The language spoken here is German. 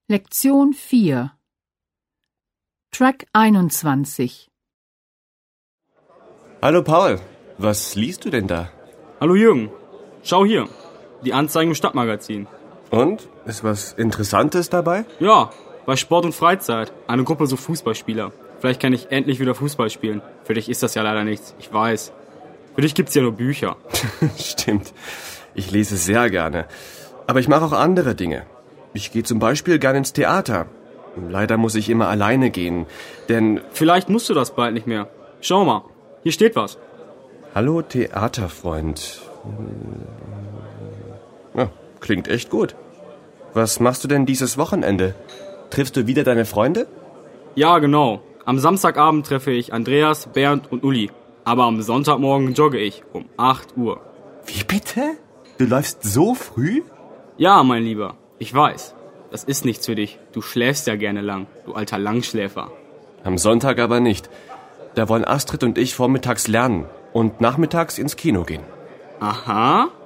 Lektion 4 Track 21 Hallo Paul, was liest du denn da? Hallo Jürgen, schau hier, die Anzeigen im Stadtmagazin. Und? Ist was Interessantes dabei? Ja, bei Sport und Freizeit, eine Gruppe so Fußballspieler. Vielleicht kann ich endlich wieder Fußball spielen. Für dich ist das ja leider nichts, ich weiß. Für dich gibt's ja nur Bücher. Stimmt, ich lese sehr gerne. Aber ich mache auch andere Dinge. Ich gehe zum Beispiel gerne ins Theater. Leider muss ich immer alleine gehen, denn... Vielleicht musst du das bald nicht mehr. Schau mal, hier steht was. Hallo Theaterfreund. Ja, klingt echt gut. Was machst du denn dieses Wochenende? Triffst du wieder deine Freunde? Ja, genau. Am Samstagabend treffe ich Andreas, Bernd und Uli. Aber am Sonntagmorgen jogge ich um 8 Uhr. Wie bitte? Du läufst so früh? Ja, mein Lieber, ich weiß. Das ist nichts für dich. Du schläfst ja gerne lang, du alter Langschläfer. Am Sonntag aber nicht. Da wollen Astrid und ich vormittags lernen und nachmittags ins Kino gehen. Aha.